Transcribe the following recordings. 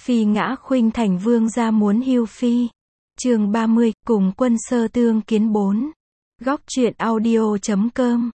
Phi ngã khuynh thành vương gia muốn hưu phi. Chương 30, cùng quân sơ tương kiến 4. Góc truyện audio.com.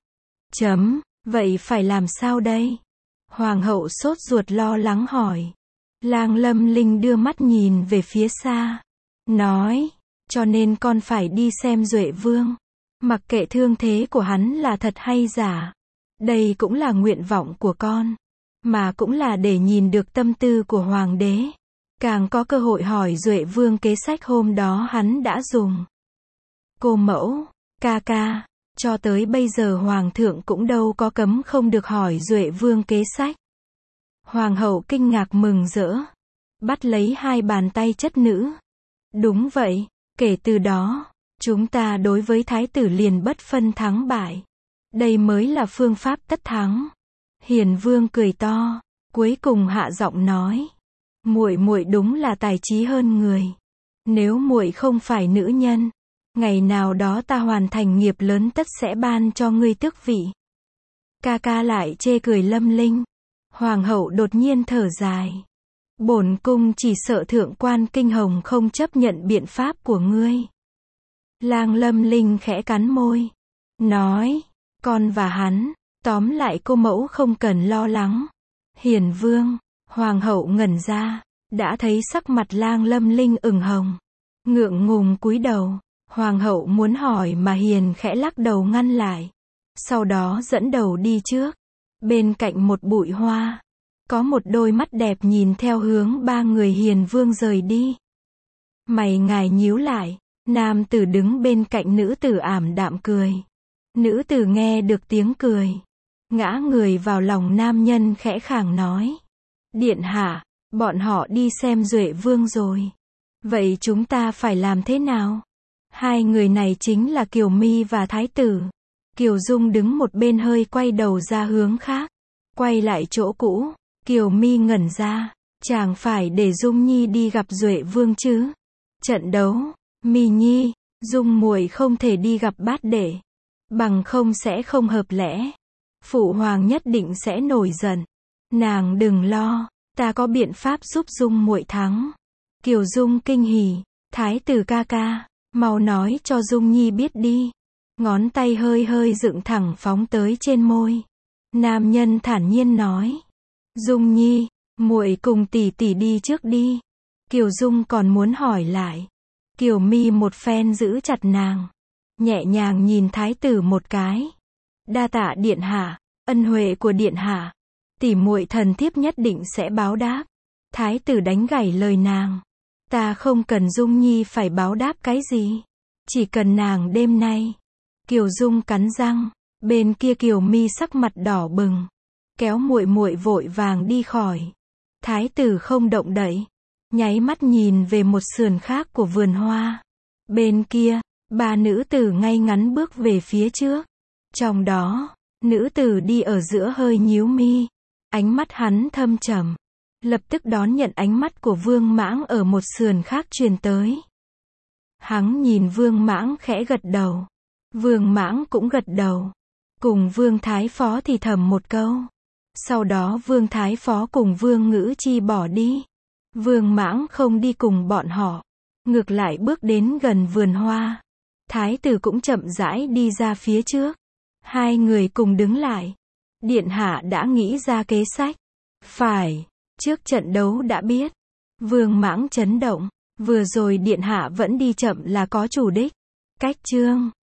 Vậy phải làm sao đây? Hoàng hậu sốt ruột lo lắng hỏi. Lang Lâm Linh đưa mắt nhìn về phía xa. Nói, cho nên con phải đi xem Duệ Vương. Mặc kệ thương thế của hắn là thật hay giả. Đây cũng là nguyện vọng của con. Mà cũng là để nhìn được tâm tư của Hoàng đế. Càng có cơ hội hỏi Duệ Vương kế sách hôm đó hắn đã dùng. Cô mẫu, ca ca, cho tới bây giờ Hoàng thượng cũng đâu có cấm không được hỏi Duệ Vương kế sách. Hoàng hậu kinh ngạc mừng rỡ. Bắt lấy hai bàn tay chất nữ. Đúng vậy, kể từ đó, chúng ta đối với thái tử liền bất phân thắng bại. Đây mới là phương pháp tất thắng. Hiền Vương cười to, cuối cùng hạ giọng nói. Muội đúng là tài trí hơn người. Nếu muội không phải nữ nhân, ngày nào đó ta hoàn thành nghiệp lớn tất sẽ ban cho ngươi tước vị. Ca ca lại chê cười Lâm Linh. Hoàng hậu đột nhiên thở dài. Bổn cung chỉ sợ thượng quan Kinh Hồng không chấp nhận biện pháp của ngươi. Lang Lâm Linh khẽ cắn môi. Nói, con và hắn, tóm lại cô mẫu không cần lo lắng. Hiền Vương, Hoàng hậu ngẩn ra, đã thấy sắc mặt Lang Lâm Linh ửng hồng. Ngượng ngùng cúi đầu, Hoàng hậu muốn hỏi mà Hiền khẽ lắc đầu ngăn lại. Sau đó dẫn đầu đi trước. Bên cạnh một bụi hoa, có một đôi mắt đẹp nhìn theo hướng ba người Hiền Vương rời đi. Mày ngài nhíu lại, nam tử đứng bên cạnh nữ tử ảm đạm cười. Nữ tử nghe được tiếng cười, ngã người vào lòng nam nhân khẽ khàng nói. Điện hạ, bọn họ đi xem Duệ Vương rồi. Vậy chúng ta phải làm thế nào? Hai người này chính là Kiều My và Thái tử. Kiều Dung đứng một bên hơi quay đầu ra hướng khác. Quay lại chỗ cũ, Kiều My ngẩn ra. Chàng phải để Dung Nhi đi gặp Duệ Vương chứ? Trận đấu, My Nhi, Dung muội không thể đi gặp bát đệ. Bằng không sẽ không hợp lẽ. Phụ hoàng nhất định sẽ nổi giận. Nàng đừng lo, ta có biện pháp giúp Dung muội thắng. Kiều Dung kinh hỉ. Thái tử ca ca, mau nói cho Dung Nhi biết đi. Ngón tay hơi dựng thẳng phóng tới trên môi. Nam nhân thản nhiên nói. Dung Nhi, muội cùng tỷ tỷ đi trước đi. Kiều Dung còn muốn hỏi lại. Kiều My một phen giữ chặt nàng. Nhẹ nhàng nhìn thái tử một cái. Đa tạ điện hạ, ân huệ của điện hạ. Tỷ muội thần thiếp nhất định sẽ báo đáp. Thái tử đánh gãy lời nàng. Ta không cần Dung Nhi phải báo đáp cái gì. Chỉ cần nàng đêm nay. Kiều Dung cắn răng. Bên kia Kiều My sắc mặt đỏ bừng. Kéo muội vội vàng đi khỏi. Thái tử không động đậy. Nháy mắt nhìn về một sườn khác của vườn hoa. Bên kia, ba nữ tử ngay ngắn bước về phía trước. Trong đó, nữ tử đi ở giữa hơi nhíu mi. Ánh mắt hắn thâm trầm. Lập tức đón nhận ánh mắt của Vương Mãng ở một sườn khác truyền tới. Hắn nhìn Vương Mãng khẽ gật đầu. Vương Mãng cũng gật đầu. Cùng Vương Thái Phó thì thầm một câu. Sau đó Vương Thái Phó cùng Vương Ngữ Chi bỏ đi. Vương Mãng không đi cùng bọn họ. Ngược lại bước đến gần vườn hoa. Thái tử cũng chậm rãi đi ra phía trước. Hai người cùng đứng lại. Điện hạ đã nghĩ ra kế sách. Phải, trước trận đấu đã biết. Vương Mãng chấn động. Vừa rồi điện hạ vẫn đi chậm là có chủ đích. Cách chương